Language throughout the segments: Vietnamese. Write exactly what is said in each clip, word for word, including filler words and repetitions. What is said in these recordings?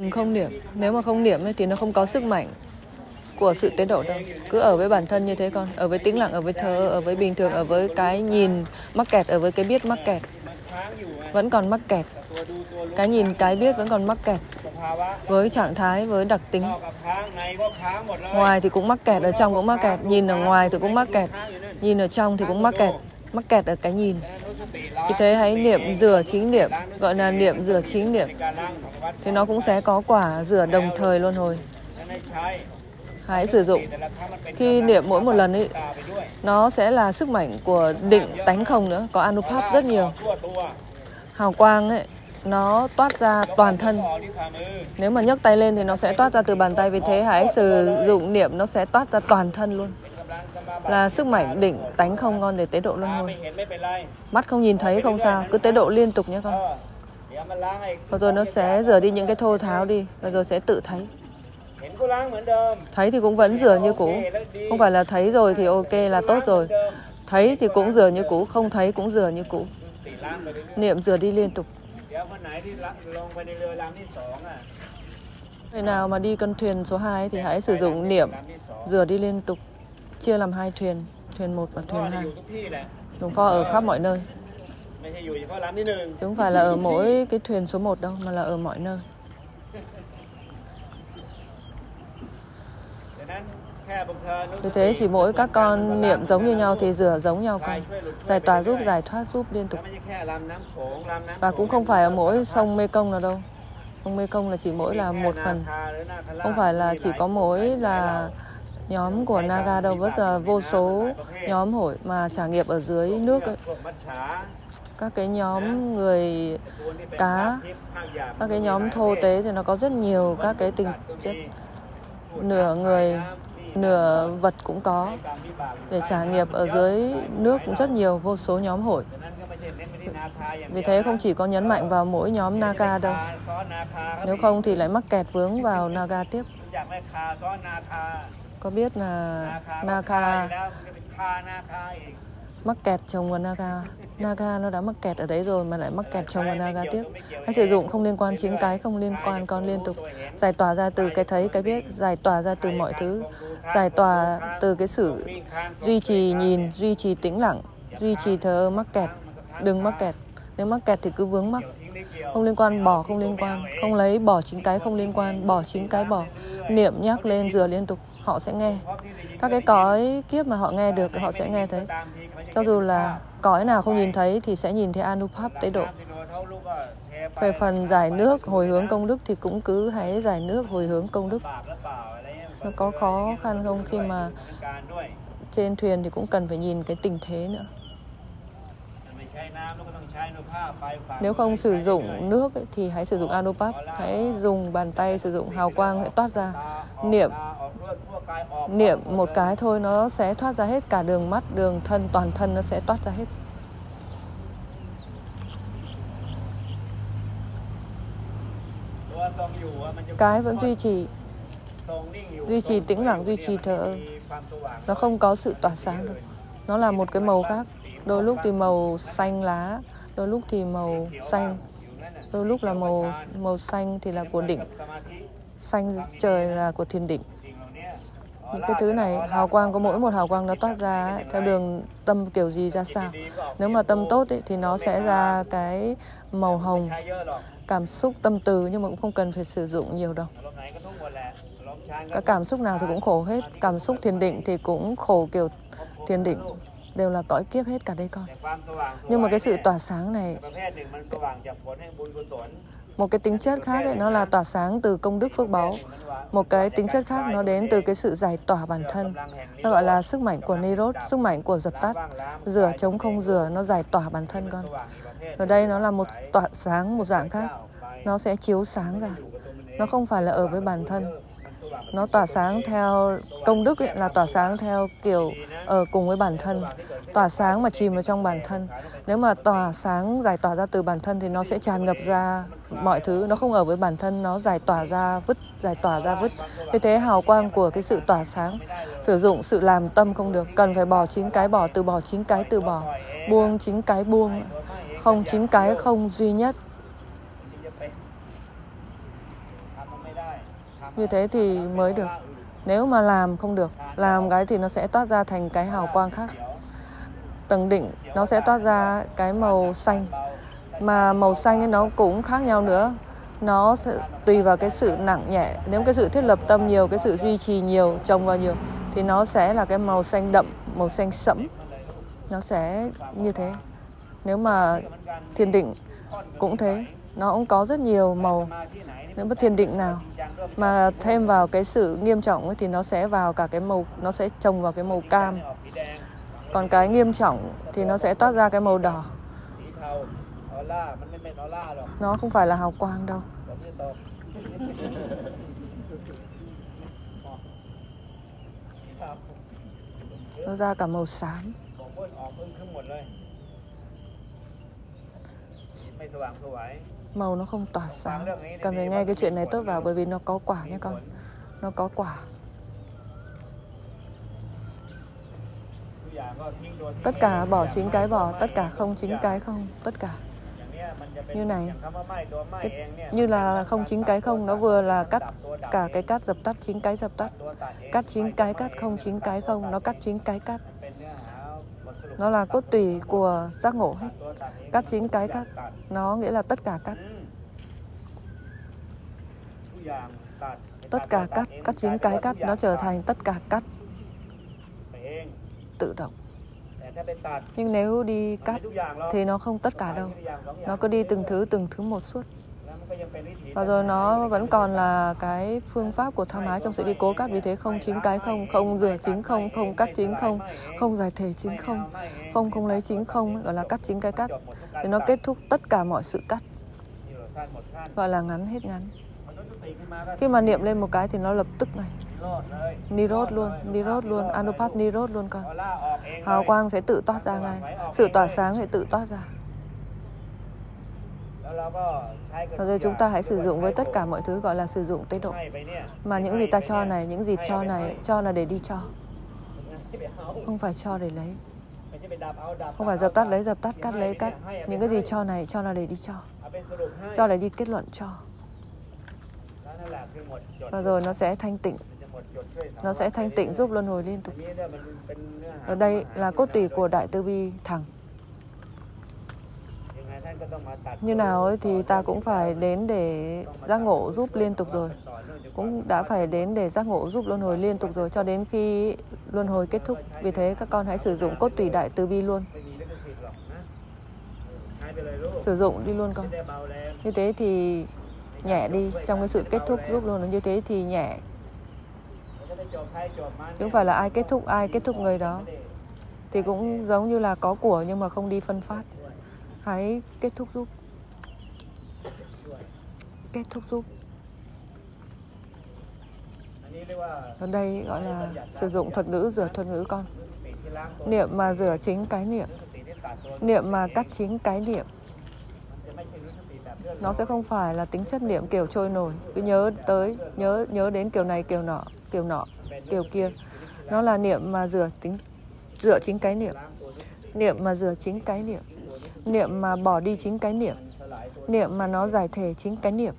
Không niệm, nếu mà không niệm ấy, thì nó không có sức mạnh của sự tế độ đâu. Cứ ở với bản thân như thế con, ở với tĩnh lặng, ở với thờ, ở với bình thường, ở với cái nhìn mắc kẹt, ở với cái biết mắc kẹt. Vẫn còn mắc kẹt. Cái nhìn, cái biết vẫn còn mắc kẹt. Với trạng thái, với đặc tính. Ngoài thì cũng mắc kẹt, ở trong cũng mắc kẹt. Nhìn ở ngoài thì cũng mắc kẹt. Nhìn ở trong thì cũng mắc kẹt. Mắc kẹt ở cái nhìn. Vì thế hãy niệm rửa chính niệm, gọi là niệm rửa chính niệm. Thì nó cũng sẽ có quả rửa đồng thời luân hồi. Hãy sử dụng. Khi niệm mỗi một lần ấy, nó sẽ là sức mạnh của định tánh không nữa. Có Anupap rất nhiều. Hào quang ấy, nó toát ra toàn thân. Nếu mà nhấc tay lên thì nó sẽ toát ra từ bàn tay. Vì thế hãy sử dụng niệm, nó sẽ toát ra toàn thân luôn. Là sức mạnh định tánh không con để tế độ luân hồi. Mắt không nhìn thấy không sao, cứ tế độ liên tục nhé con. Và rồi nó sẽ rửa đi những cái thô tháo đi. Và rồi sẽ tự thấy. Thấy thì cũng vẫn rửa như cũ. Không phải là thấy rồi thì ok là tốt rồi. Thấy thì cũng rửa như cũ, không thấy cũng rửa như cũ. Niệm rửa đi liên tục. Người nào mà đi con thuyền số hai thì hãy sử dụng niệm rửa đi liên tục. Chia làm hai thuyền, thuyền một và thuyền hai. Hồng Pho ở khắp mọi nơi. Chứ không phải là ở mỗi cái thuyền số một đâu, mà là ở mọi nơi. Vì thế chỉ mỗi các con niệm giống như nhau thì rửa giống nhau con. Giải tỏa giúp, giải thoát giúp liên tục. Và cũng không phải ở mỗi sông Mê Công nào đâu. Sông Mê Công là chỉ mỗi là một phần. Không phải là chỉ có mỗi là nhóm của Naga đâu. Rất là vô số nhóm hội mà trả nghiệp ở dưới nước ấy. Các cái nhóm người cá, các cái nhóm thô tế thì nó có rất nhiều các cái tình chất. Nửa người, nửa vật cũng có. Để trả nghiệp ở dưới nước cũng rất nhiều, vô số nhóm hội. Vì thế không chỉ có nhấn mạnh vào mỗi nhóm Naga đâu. Nếu không thì lại mắc kẹt vướng vào Naga tiếp. Có biết là Naga mắc kẹt chồng vào Naga. Naga nó đã mắc kẹt ở đấy rồi mà lại mắc kẹt chồng vào Naga tiếp. Hãy sử dụng không liên quan chính cái, không liên quan con liên tục. Giải tỏa ra từ cái thấy, cái biết. Giải tỏa ra từ mọi thứ. Giải tỏa từ cái sự duy trì nhìn, duy trì tĩnh lặng, duy trì thờ ơ mắc kẹt. Đừng mắc kẹt. Nếu mắc kẹt thì cứ vướng mắc. Không liên quan, bỏ không liên quan. Không lấy, bỏ chính cái không liên quan. Bỏ chính cái bỏ. Niệm nhắc lên, rửa liên tục. Họ sẽ nghe. Các cái cõi kiếp mà họ nghe được, họ sẽ nghe thấy. Cho dù là cõi nào không nhìn thấy thì sẽ nhìn thấy Anupap tế độ. Về phần giải nước, hồi hướng công đức thì cũng cứ hãy giải nước, hồi hướng công đức. Nó có khó khăn không khi mà trên thuyền thì cũng cần phải nhìn cái tình thế nữa. Nếu không sử dụng nước ấy, thì hãy sử dụng Anupap. Hãy dùng bàn tay, sử dụng hào quang hãy toát ra. Niệm Niệm một cái thôi nó sẽ thoát ra hết cả đường mắt, đường thân, toàn thân nó sẽ toát ra hết. Cái vẫn duy trì. Duy trì tĩnh lặng, duy trì thờ ơ. Nó không có sự tỏa sáng được. Nó là một cái màu khác. Đôi lúc thì màu xanh lá, đôi lúc thì màu xanh. Đôi lúc là màu màu xanh thì là của định. Xanh trời là của thiền định. Những cái thứ này, hào quang có mỗi một hào quang nó toát ra ấy, theo đường tâm kiểu gì ra sao. Nếu mà tâm tốt ấy, thì nó sẽ ra cái màu hồng, cảm xúc tâm từ, nhưng mà cũng không cần phải sử dụng nhiều đâu. Các cảm xúc nào thì cũng khổ hết. Cảm xúc thiền định thì cũng khổ kiểu thiền định. Đều là cõi kiếp hết cả đây con. Nhưng mà cái sự tỏa sáng này, một cái tính chất khác ấy, nó là tỏa sáng từ công đức phước báu. Một cái tính chất khác nó đến từ cái sự giải tỏa bản thân. Nó gọi là sức mạnh của Nirod, sức mạnh của dập tắt. Rửa chống không rửa, nó giải tỏa bản thân con. Ở đây nó là một tỏa sáng, một dạng khác. Nó sẽ chiếu sáng ra. Nó không phải là ở với bản thân. Nó tỏa sáng theo công đức ấy, là tỏa sáng theo kiểu ở cùng với bản thân. Tỏa sáng mà chìm vào trong bản thân. Nếu mà tỏa sáng giải tỏa ra từ bản thân thì nó sẽ tràn ngập ra mọi thứ. Nó không ở với bản thân, nó giải tỏa ra vứt, giải tỏa ra vứt. Vì thế hào quang của cái sự tỏa sáng, sử dụng sự làm tâm không được. Cần phải bỏ chính cái bỏ, từ bỏ chính cái từ bỏ. Buông chính cái buông. Không chính cái không duy nhất. Như thế thì mới được. Nếu mà làm không được, làm cái thì nó sẽ toát ra thành cái hào quang khác. Tầng định nó sẽ toát ra cái màu xanh. Mà màu xanh ấy nó cũng khác nhau nữa. Nó sẽ tùy vào cái sự nặng nhẹ. Nếu cái sự thiết lập tâm nhiều, cái sự duy trì nhiều, trồng vào nhiều, thì nó sẽ là cái màu xanh đậm, màu xanh sẫm. Nó sẽ như thế. Nếu mà thiền định cũng thế, nó cũng có rất nhiều màu. Nếu mà thiền định nào mà thêm vào cái sự nghiêm trọng ấy, thì nó sẽ vào cả cái màu, nó sẽ trồng vào cái màu cam. Còn cái nghiêm trọng thì nó sẽ toát ra cái màu đỏ. Nó không phải là hào quang đâu. Nó ra cả màu xám. Màu nó không tỏa sáng. Cần phải nghe cái chuyện này tốt vào, bởi vì nó có quả nha con. Nó có quả. Tất cả bỏ chính cái bỏ, tất cả không chính cái không, tất cả. Như này, cái, như là không chính cái không, nó vừa là cắt cả cái cắt dập tắt, chính cái dập tắt. Cắt chính cái cắt, không chính cái không, nó cắt chính cái cắt. Nó là cốt tủy của giác ngộ hết. Cắt chính cái cắt, nó nghĩa là tất cả cắt. Tất cả cắt, cắt chính cái cắt, nó trở thành tất cả cắt. Tự động. Nhưng nếu đi cắt thì nó không tất cả đâu. Nó cứ đi từng thứ, từng thứ một suốt. Và rồi nó vẫn còn là cái phương pháp của tham ái trong sự đi cố cắt. Vì thế không chính cái không, không rửa chính không, không cắt chính không, không giải thể chính không, không không lấy chính không, gọi là cắt chính cái cắt. Thì nó kết thúc tất cả mọi sự cắt. Gọi là ngắn hết ngắn. Khi mà niệm lên một cái thì nó lập tức này. Nirod luôn, Nirod luôn, Anupap Nirod luôn con. Hào quang sẽ tự toát ra ngay. Sự tỏa sáng sẽ tự toát ra. Và rồi chúng ta hãy sử dụng với tất cả mọi thứ, gọi là sử dụng tế độ. Mà những gì ta cho này, những gì cho này, cho là để đi cho. Không phải cho để lấy. Không phải dập tắt lấy, dập tắt, cắt lấy, cắt. Những cái gì cho này, cho là để đi cho. Cho là đi kết luận cho. Và rồi nó sẽ thanh tịnh. Nó sẽ thanh tịnh giúp luân hồi liên tục. Ở đây là cốt tủy của Đại Từ Bi thẳng. Như nào ấy thì ta cũng phải đến để giác ngộ giúp liên tục rồi. Cũng đã phải đến để giác ngộ giúp luân hồi liên tục rồi, cho đến khi luân hồi kết thúc. Vì thế các con hãy sử dụng cốt tủy Đại Từ Bi luôn. Sử dụng đi luôn con. Như thế thì nhẹ đi. Trong cái sự kết thúc giúp luân hồi như thế thì nhẹ. Chứ không phải là ai kết thúc, ai kết thúc người đó. Thì cũng giống như là có của nhưng mà không đi phân phát. Hãy kết thúc giúp. Kết thúc giúp. Ở đây gọi là sử dụng thuật ngữ, rửa thuật ngữ con. Niệm mà rửa chính cái niệm. Niệm mà cắt chính cái niệm. Nó sẽ không phải là tính chất niệm kiểu trôi nổi. Cứ nhớ tới, nhớ nhớ đến kiểu này, kiểu nọ, kiểu nọ, kiểu kia. Nó là niệm mà rửa tính, rửa chính cái niệm. Niệm mà rửa chính cái niệm. Niệm mà bỏ đi chính cái niệm. Niệm mà nó giải thể chính cái niệm.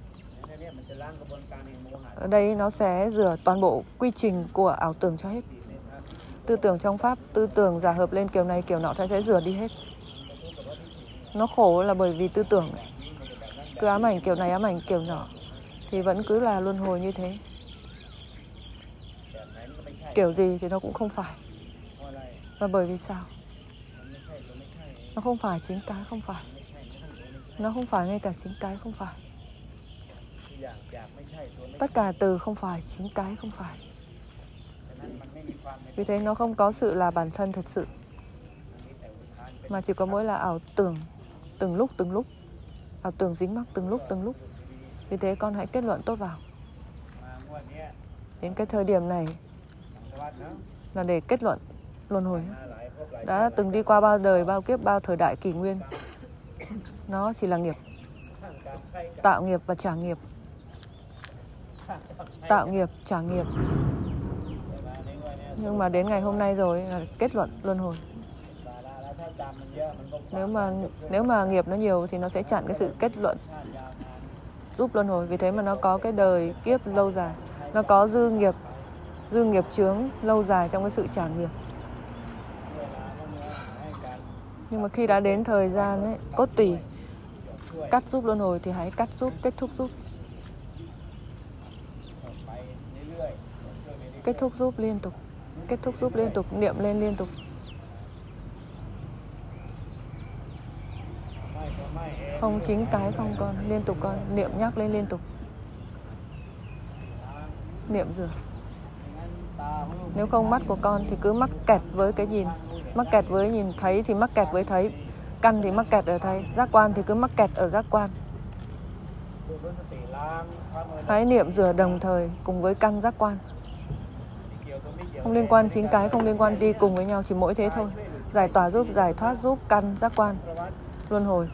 Ở đây nó sẽ rửa toàn bộ quy trình của ảo tưởng cho hết. Tư tưởng trong Pháp, tư tưởng giả hợp lên kiểu này, kiểu nọ,它sẽ rửa đi hết. Nó khổ là bởi vì tư tưởng cứ ám ảnh kiểu này, ám ảnh kiểu nọ, thì vẫn cứ là luân hồi như thế. Kiểu gì thì nó cũng không phải. Và bởi vì sao? Nó không phải chính cái không phải. Nó không phải ngay cả chính cái không phải. Tất cả từ không phải, chính cái không phải. Vì thế nó không có sự là bản thân thật sự. Mà chỉ có mỗi là ảo tưởng từng lúc từng lúc. Ảo tưởng dính mắc từng lúc từng lúc. Vì thế con hãy kết luận tốt vào. Đến cái thời điểm này là để kết luận luân hồi. Đã từng đi qua bao đời, bao kiếp, bao thời đại kỷ nguyên. Nó chỉ là nghiệp. Tạo nghiệp và trả nghiệp. Tạo nghiệp, trả nghiệp. Nhưng mà đến ngày hôm nay rồi là kết luận luân hồi. Nếu mà nếu mà nghiệp nó nhiều thì nó sẽ chặn cái sự kết luận giúp luân hồi. Vì thế mà nó có cái đời kiếp lâu dài. Nó có dư nghiệp, dư nghiệp chướng lâu dài trong cái sự trả nghiệp. Nhưng mà khi đã đến thời gian ấy, cốt tủy cắt giúp luân hồi thì hãy cắt giúp, kết thúc giúp. Kết thúc giúp liên tục, kết thúc giúp liên tục, niệm lên liên tục. Không chính cái không con, liên tục con, niệm nhắc lên liên tục. Niệm rửa. Nếu không mắt của con thì cứ mắc kẹt với cái nhìn. Mắc kẹt với nhìn thấy thì mắc kẹt với thấy. Căn thì mắc kẹt ở thấy. Giác quan thì cứ mắc kẹt ở giác quan. Hãy niệm rửa đồng thời cùng với căn giác quan. Không liên quan chính cái, không liên quan, đi cùng với nhau, chỉ mỗi thế thôi. Giải tỏa giúp, giải thoát giúp, căn, giác quan, luân hồi.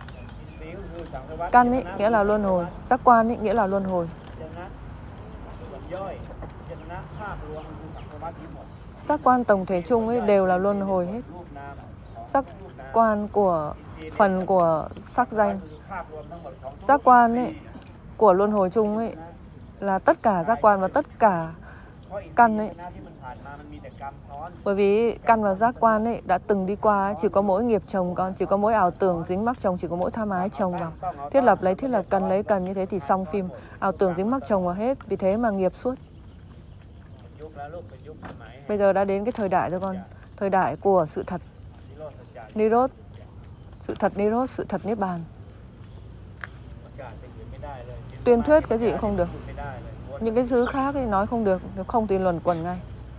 Căn ấy nghĩa là luân hồi, giác quan ấy nghĩa là luân hồi. Giác quan tổng thể chung ấy đều là luân hồi hết. Giác quan của phần của sắc danh, giác quan ấy của luân hồi chung ấy là tất cả giác quan và tất cả căn ấy. Bởi vì căn và giác quan ấy đã từng đi qua ấy, chỉ có mỗi nghiệp chồng con, chỉ có mỗi ảo tưởng dính mắc chồng, chỉ có mỗi tham ái chồng vào. Thiết lập lấy thiết lập, cần lấy cần, như thế thì xong phim. Ảo tưởng dính mắc chồng vào hết, vì thế mà nghiệp suốt. Bây giờ đã đến cái thời đại rồi con, thời đại của sự thật Nirod, sự thật Nirod, sự thật Niết Bàn. Tuyên thuyết cái gì cũng không được. Những cái thứ khác thì nói không được, nếu không thì luẩn quẩn ngay.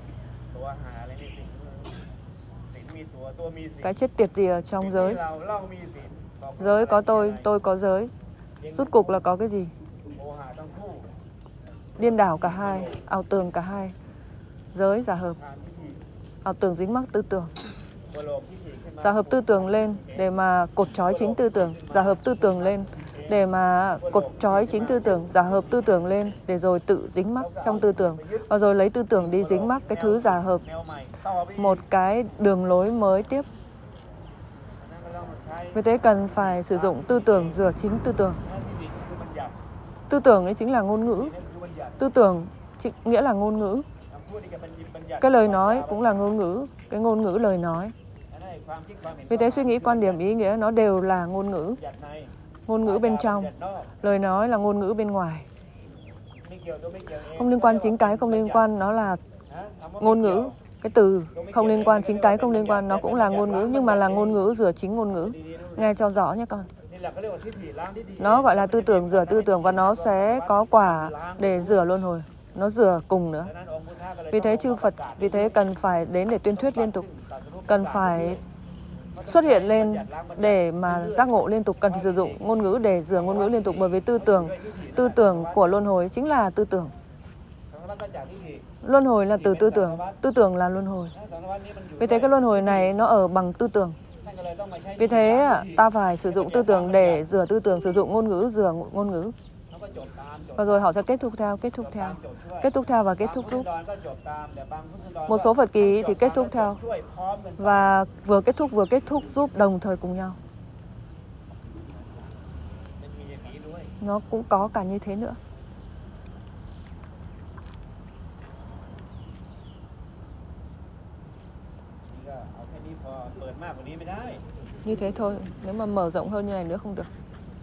Cái chết tiệt gì ở trong giới? Giới có tôi, tôi có giới. Rút cục là có cái gì? Điên đảo cả hai, ảo tưởng cả hai. Giới giả hợp, ảo tưởng dính mắc tư tưởng. Giả hợp tư tưởng lên để mà cột trói chính tư tưởng. Giả hợp tư tưởng lên để mà cột trói chính tư tưởng. Giả hợp tư tưởng lên để rồi tự dính mắc trong tư tưởng. Và rồi lấy tư tưởng đi dính mắc cái thứ giả hợp. Một cái đường lối mới tiếp. Vì thế cần phải sử dụng tư tưởng rửa chính tư tưởng. Tư tưởng ấy chính là ngôn ngữ. Tư tưởng nghĩa là ngôn ngữ. Cái lời nói cũng là ngôn ngữ. Cái ngôn ngữ lời nói. Vì thế suy nghĩ, quan điểm, ý nghĩa nó đều là ngôn ngữ. Ngôn ngữ bên trong, lời nói là ngôn ngữ bên ngoài. Không liên quan chính cái, không liên quan, nó là ngôn ngữ. Cái từ không liên quan chính cái, không liên quan, nó cũng là ngôn ngữ, nhưng mà là ngôn ngữ rửa chính ngôn ngữ. Nghe cho rõ nhé con. Nó gọi là tư tưởng rửa tư tưởng, và nó sẽ có quả để rửa luân hồi. Nó rửa cùng nữa. Vì thế chư Phật, vì thế cần phải đến để tuyên thuyết liên tục. Cần phải xuất hiện lên để mà giác ngộ liên tục. Cần phải sử dụng ngôn ngữ để rửa ngôn ngữ liên tục. Bởi vì tư tưởng, tư tưởng của luân hồi chính là tư tưởng. Luân hồi là từ tư tưởng, tư tưởng là luân hồi. Vì thế cái luân hồi này nó ở bằng tư tưởng. Vì thế ta phải sử dụng tư tưởng để rửa tư tưởng, sử dụng ngôn ngữ rửa ngôn ngữ. Và rồi họ sẽ kết thúc theo, kết thúc theo, kết thúc theo và kết thúc giúp. Một số Phật kỳ thì kết thúc theo và vừa kết thúc vừa kết thúc giúp đồng thời cùng nhau. Nó cũng có cả như thế nữa. Như thế thôi, nếu mà mở rộng hơn như này nữa không được.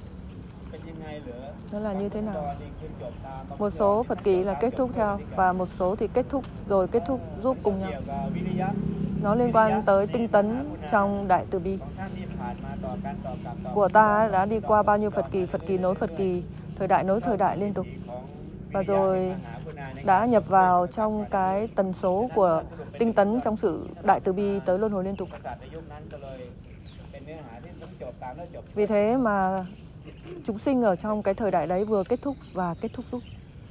Nó là như thế nào? Một số Phật kỳ là kết thúc theo và một số thì kết thúc rồi kết thúc giúp cùng nhau. Nó liên quan tới tinh tấn trong Đại Từ Bi. Của ta đã đi qua bao nhiêu Phật kỳ, Phật kỳ nối Phật kỳ, thời đại nối thời đại liên tục. Và rồi đã nhập vào trong cái tần số của tinh tấn trong sự Đại Từ Bi tới luân hồi liên tục. Vì thế mà chúng sinh ở trong cái thời đại đấy vừa kết thúc và kết thúc giúp.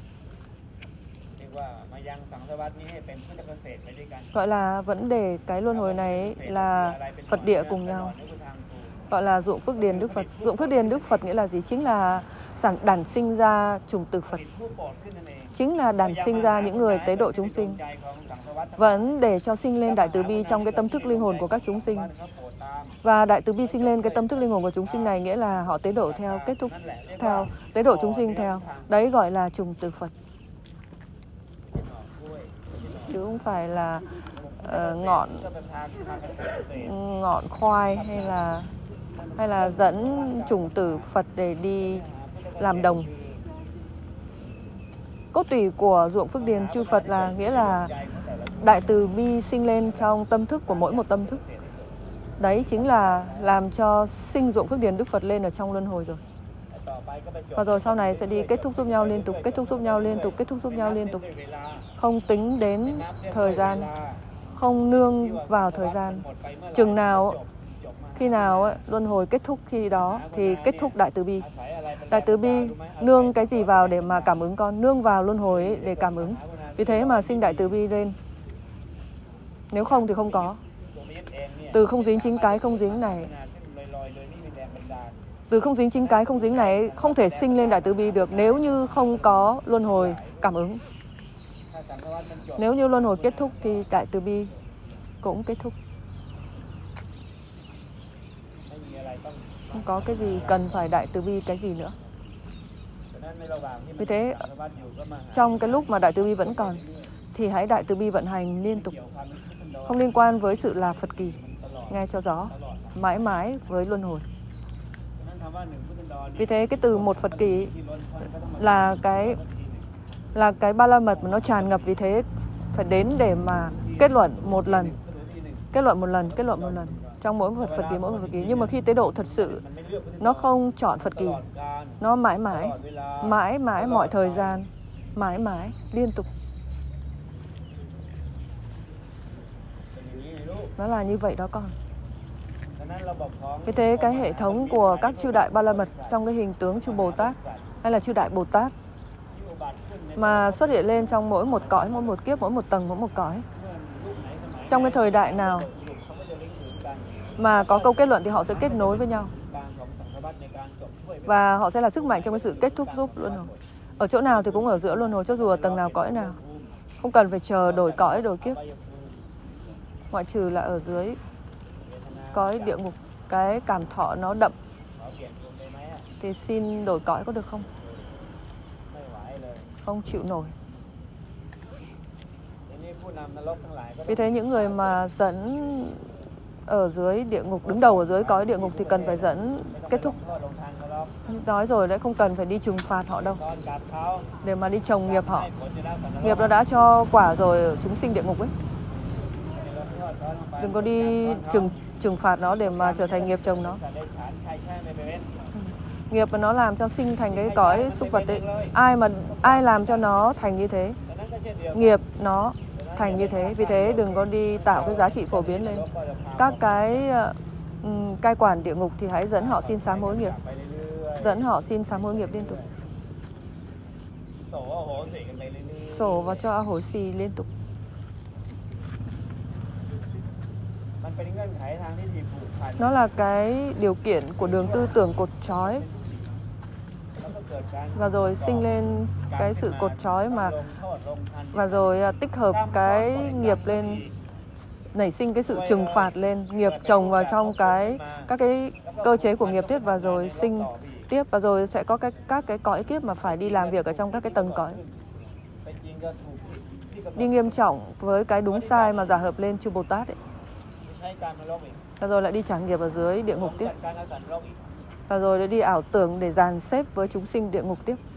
Gọi là vẫn để cái luân hồi này là Phật địa cùng nhau. Gọi là dụng phước điền Đức Phật. Dụng phước điền Đức Phật nghĩa là gì? Chính là sản đản sinh ra chủng tử Phật. Chính là đản sinh ra những người tế độ chúng sinh. Vẫn để cho sinh lên Đại Từ Bi trong cái tâm thức linh hồn của các chúng sinh. Và Đại Từ Bi sinh lên cái tâm thức linh hồn của chúng sinh này nghĩa là họ tế độ theo, kết thúc theo, tế độ chúng sinh theo. Đấy gọi là chủng tử Phật. chứ không phải là uh, ngọn ngọn khoai hay là hay là dẫn chủng tử Phật để đi làm đồng. Cốt tủy của ruộng Phước Điền chư Phật là nghĩa là đại từ bi sinh lên trong tâm thức của mỗi một tâm thức. Đấy chính là làm cho sinh ruộng Phước Điền Đức Phật lên ở trong luân hồi rồi. Và rồi sau này sẽ đi kết thúc giúp nhau liên tục, kết thúc giúp nhau liên tục, kết thúc giúp nhau liên tục. Không tính đến thời gian, không nương vào thời gian. Chừng nào, khi nào luân hồi kết thúc khi đó thì kết thúc đại từ bi. Đại từ bi nương cái gì vào để mà cảm ứng con? Nương vào luân hồi ấy để cảm ứng. Vì thế mà sinh đại từ bi lên. Nếu không thì không có. Từ không dính chính cái không dính này, từ không dính chính cái không dính này không thể sinh lên đại từ bi được nếu như không có luân hồi cảm ứng. Nếu như luân hồi kết thúc thì đại từ bi cũng kết thúc. Không có cái gì cần phải đại từ bi cái gì nữa. Vì thế trong cái lúc mà đại từ bi vẫn còn thì hãy đại từ bi vận hành liên tục, không liên quan với sự là Phật kỳ, nghe cho rõ, mãi mãi với luân hồi. Vì thế cái từ một Phật kỳ là cái là cái ba la mật mà nó tràn ngập. Vì thế phải đến để mà kết luận một lần, kết luận một lần, kết luận một lần trong mỗi một Phật kỳ, mỗi một Phật kỳ. Nhưng mà khi tế độ thật sự nó không chọn Phật kỳ, nó mãi mãi, mãi mãi mọi thời gian, mãi mãi liên tục. Nó là như vậy đó con. Vì thế cái hệ thống của các chư đại ba la mật trong cái hình tướng chư Bồ Tát hay là chư đại Bồ Tát mà xuất hiện lên trong mỗi một cõi, mỗi một kiếp, mỗi một tầng, mỗi một cõi, trong cái thời đại nào mà có câu kết luận thì họ sẽ kết nối với nhau và họ sẽ là sức mạnh trong cái sự kết thúc giúp luân hồi. Ở chỗ nào thì cũng ở giữa luân hồi, cho dù ở tầng nào, cõi nào, không cần phải chờ đổi cõi, đổi kiếp, ngoại trừ là ở dưới cõi địa ngục, cái cảm thọ nó đậm thì xin đổi cõi có được không? Không chịu nổi. Vì thế những người mà dẫn ở dưới địa ngục, đứng đầu ở dưới cõi địa ngục thì cần phải dẫn kết thúc. Nói rồi đấy, không cần phải đi trừng phạt họ đâu, để mà đi trồng nghiệp họ. Nghiệp nó đã cho quả rồi, chúng sinh địa ngục ấy. Đừng có đi trừng trừng phạt nó để mà trở thành nghiệp chồng nó. Nghiệp mà nó làm cho sinh thành cái cõi súc vật ấy, ai mà ai làm cho nó thành như thế, nghiệp nó thành như thế. Vì thế đừng có đi tạo cái giá trị phổ biến lên. Các cái uh, cai quản địa ngục thì hãy dẫn họ xin sám hối nghiệp, dẫn họ xin sám hối nghiệp liên tục, sổ vào cho a hối xì liên tục. Nó là cái điều kiện của đường tư tưởng cột trói, và rồi sinh lên cái sự cột trói mà, và rồi tích hợp cái nghiệp lên, nảy sinh cái sự trừng phạt lên, nghiệp chồng vào trong cái các cái cơ chế của nghiệp tiếp, và rồi sinh tiếp, và rồi sẽ có cái các cái cõi kiếp mà phải đi làm việc ở trong các cái tầng cõi, đi nghiêm trọng với cái đúng sai mà giả hợp lên chư Bồ Tát ấy. Và rồi lại đi trả nghiệp ở dưới địa ngục tiếp, và rồi lại đi ảo tưởng để dàn xếp với chúng sinh địa ngục tiếp.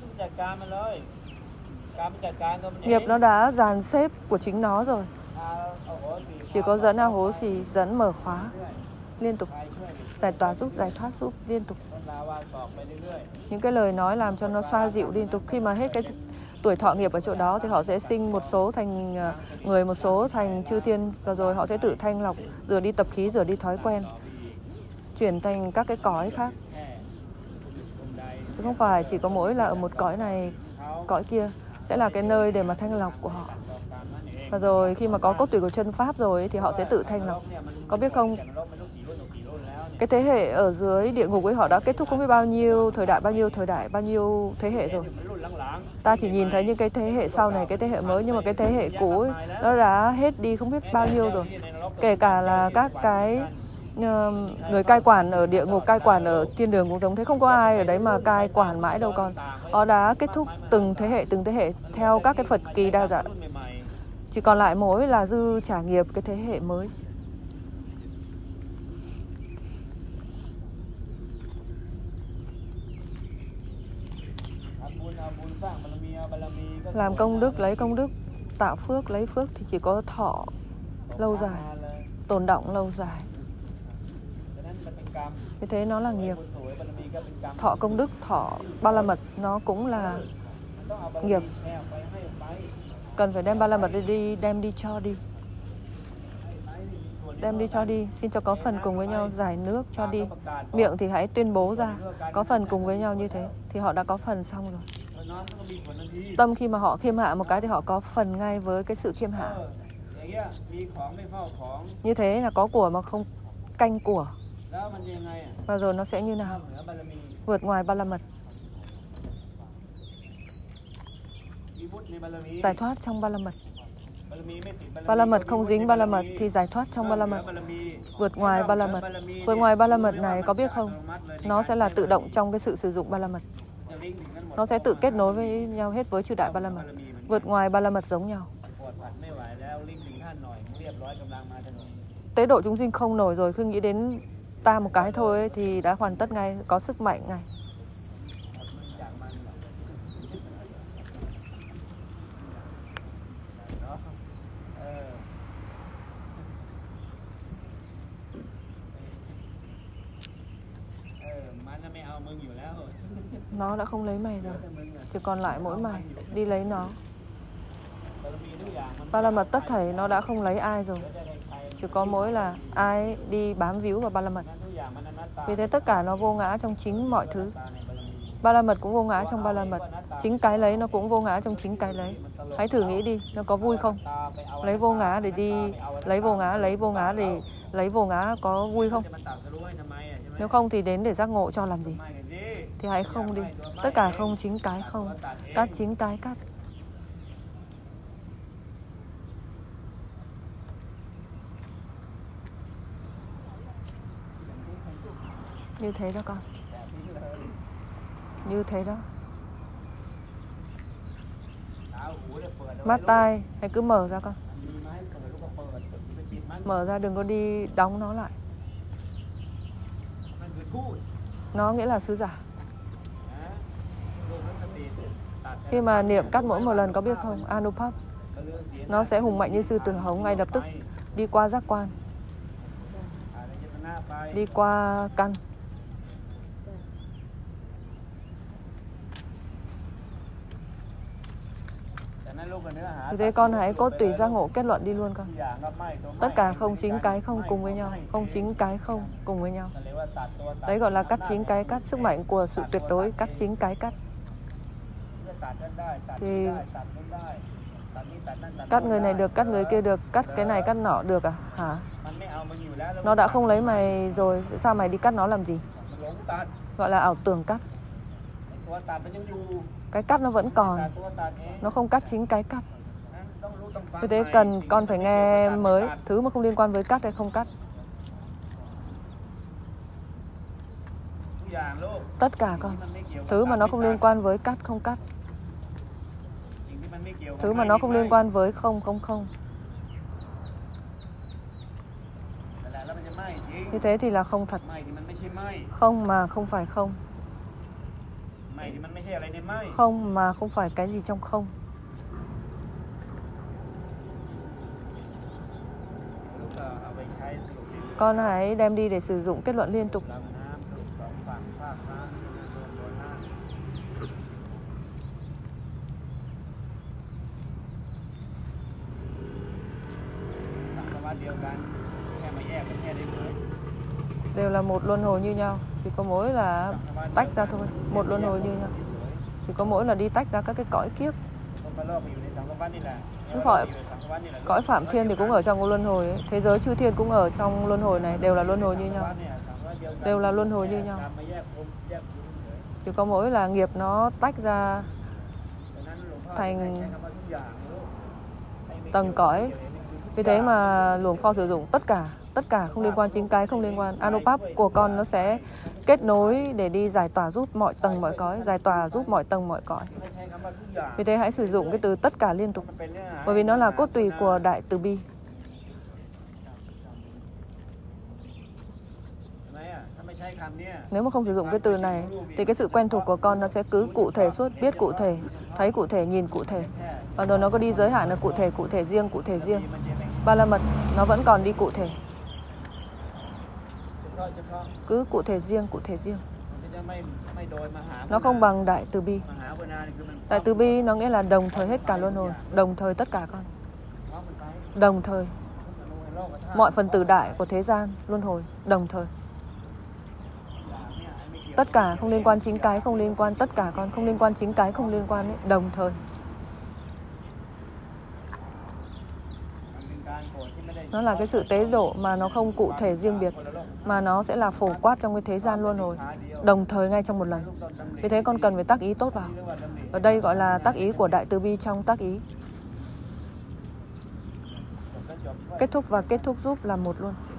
Nghiệp nó đã dàn xếp của chính nó rồi, chỉ có dẫn a hố xì, dẫn mở khóa liên tục, giải tỏa giúp, giải thoát giúp liên tục. Những cái lời nói làm cho nó xoa dịu liên tục. Khi mà hết cái tuổi thọ nghiệp ở chỗ đó thì họ sẽ sinh một số thành người, một số thành chư thiên, và rồi họ sẽ tự thanh lọc, rồi đi tập khí, rồi đi thói quen, chuyển thành các cái cõi khác. Chứ không phải chỉ có mỗi là ở một cõi này, cõi kia sẽ là cái nơi để mà thanh lọc của họ. Và rồi khi mà có cốt tủy của chân Pháp rồi thì họ sẽ tự thanh lọc. Có biết không, cái thế hệ ở dưới địa ngục ấy họ đã kết thúc không biết bao nhiêu thời đại, bao nhiêu thời đại, bao nhiêu thế hệ rồi. Ta chỉ nhìn thấy những cái thế hệ sau này, cái thế hệ mới, nhưng mà cái thế hệ cũ ấy, nó đã hết đi không biết bao nhiêu rồi. Kể cả là các cái uh, người cai quản ở địa ngục, cai quản ở thiên đường cũng giống thế. Không có ai ở đấy mà cai quản mãi đâu con. Họ đã kết thúc từng thế hệ, từng thế hệ theo các cái Phật kỳ đa dạng. Chỉ còn lại mỗi là dư trả nghiệp cái thế hệ mới. Làm công đức, lấy công đức, tạo phước, lấy phước thì chỉ có thọ lâu dài, tồn đọng lâu dài. Vì thế nó là nghiệp. Thọ công đức, thọ ba la mật nó cũng là nghiệp. Cần phải đem ba la mật đi, đi đem đi cho đi. Đem đi cho đi, xin cho có phần cùng với nhau, giải nước cho đi. Miệng thì hãy tuyên bố ra, có phần cùng với nhau như thế, thì họ đã có phần xong rồi. Tâm khi mà họ khiêm hạ một cái thì họ có phần ngay với cái sự khiêm hạ. Như thế là có của mà không canh của. Và rồi nó sẽ như nào? Vượt ngoài ba la mật. Giải thoát trong ba la mật. Ba la mật không dính ba la mật thì giải thoát trong ba la mật. Vượt ngoài ba la mật. Vượt ngoài ba la mật này có biết không? Nó sẽ là tự động trong cái sự sử dụng ba la mật. Nó sẽ tự kết nối với nhau hết với chư đại ba la mật. Vượt ngoài ba la mật giống nhau. Tế độ chúng sinh không nổi rồi, khi nghĩ đến ta một cái thôi ấy, thì đã hoàn tất ngay, có sức mạnh ngay. Nó đã không lấy mày rồi, chỉ còn lại mỗi mày đi lấy nó. Ba la mật tất thảy nó đã không lấy ai rồi, chỉ có mỗi là ai đi bám víu vào ba la mật. Vì thế tất cả nó vô ngã trong chính mọi thứ. Ba la mật cũng vô ngã trong ba la mật. Chính cái lấy nó cũng vô ngã trong chính cái lấy. Hãy thử nghĩ đi, nó có vui không? Lấy vô ngã để đi, lấy vô ngã, lấy vô ngã để lấy vô ngã có vui không? Nếu không thì đến để giác ngộ cho làm gì? Thì hãy không đi. Tất cả không chính cái không, cắt chính cái cắt. Như thế đó con. Như thế đó. Mắt tai hãy cứ mở ra con. Mở ra, đừng có đi đóng nó lại. Nó nghĩa là sứ giả. Khi mà niệm cắt mỗi một lần có biết không? Anupap. Nó sẽ hùng mạnh như sư tử hống ngay lập tức đi qua giác quan, đi qua căn. Vì thế con hãy cốt tùy giác ngộ kết luận đi luôn con. Tất cả không chính cái không cùng với nhau, không chính cái không cùng với nhau. Đấy gọi là cắt chính cái cắt, sức mạnh của sự tuyệt đối, cắt chính cái cắt. Thì cắt người này được, cắt người kia được, cắt cái này cắt nọ được à? Hả? Nó đã không lấy mày rồi, sao mày đi cắt nó làm gì? Gọi là ảo tưởng cắt. Cái cắt nó vẫn còn, nó không cắt chính cái cắt. Vì thế cần con phải nghe mới, thứ mà không liên quan với cắt hay không cắt. Tất cả con, thứ mà nó không liên quan với cắt không cắt, thứ mà nó không liên quan với không không không. Như thế thì là không thật. Không mà không phải không. Không mà không phải cái gì trong không. Con hãy đem đi để sử dụng kết luận liên tục. Đều là một luân hồi như nhau, chỉ có mỗi là tách ra thôi. Một luân hồi như nhau, chỉ có mỗi là đi tách ra các cái cõi kiếp. Phải, cõi phạm thiên thì cũng ở trong luân hồi ấy. Thế giới chư thiên cũng ở trong luân hồi này, đều là luân hồi như nhau. Đều là luân hồi như nhau. Chỉ có mỗi là nghiệp nó tách ra thành tầng cõi. Vì thế mà Luồng Pho sử dụng tất cả, tất cả không liên quan chính cái không liên quan. Anupap của con nó sẽ kết nối để đi giải tỏa giúp mọi tầng mọi cõi, giải tỏa giúp mọi tầng mọi cõi. Vì thế hãy sử dụng cái từ tất cả liên tục, bởi vì nó là cốt tùy của Đại Từ Bi. Nếu mà không sử dụng cái từ này thì cái sự quen thuộc của con nó sẽ cứ cụ thể suốt, biết cụ thể, thấy cụ thể, nhìn cụ thể. Và rồi nó có đi giới hạn là cụ thể, cụ thể riêng, cụ thể riêng. Ba la mật nó vẫn còn đi cụ thể. Cứ cụ thể riêng, cụ thể riêng. Nó không bằng Đại Từ Bi. Đại Từ Bi nó nghĩa là đồng thời hết cả luân hồi, đồng thời tất cả con. Đồng thời. Mọi phần tử đại của thế gian, luân hồi, đồng thời. Tất cả không liên quan chính cái, không liên quan tất cả con, không liên quan chính cái, không liên quan ấy, đồng thời. Nó là cái sự tế độ mà nó không cụ thể riêng biệt, mà nó sẽ là phổ quát trong cái thế gian luân hồi, đồng thời ngay trong một lần. Vì thế con cần phải tác ý tốt vào. Ở đây gọi là tác ý của Đại Từ Bi trong tác ý. Kết thúc và kết thúc giúp là một luôn.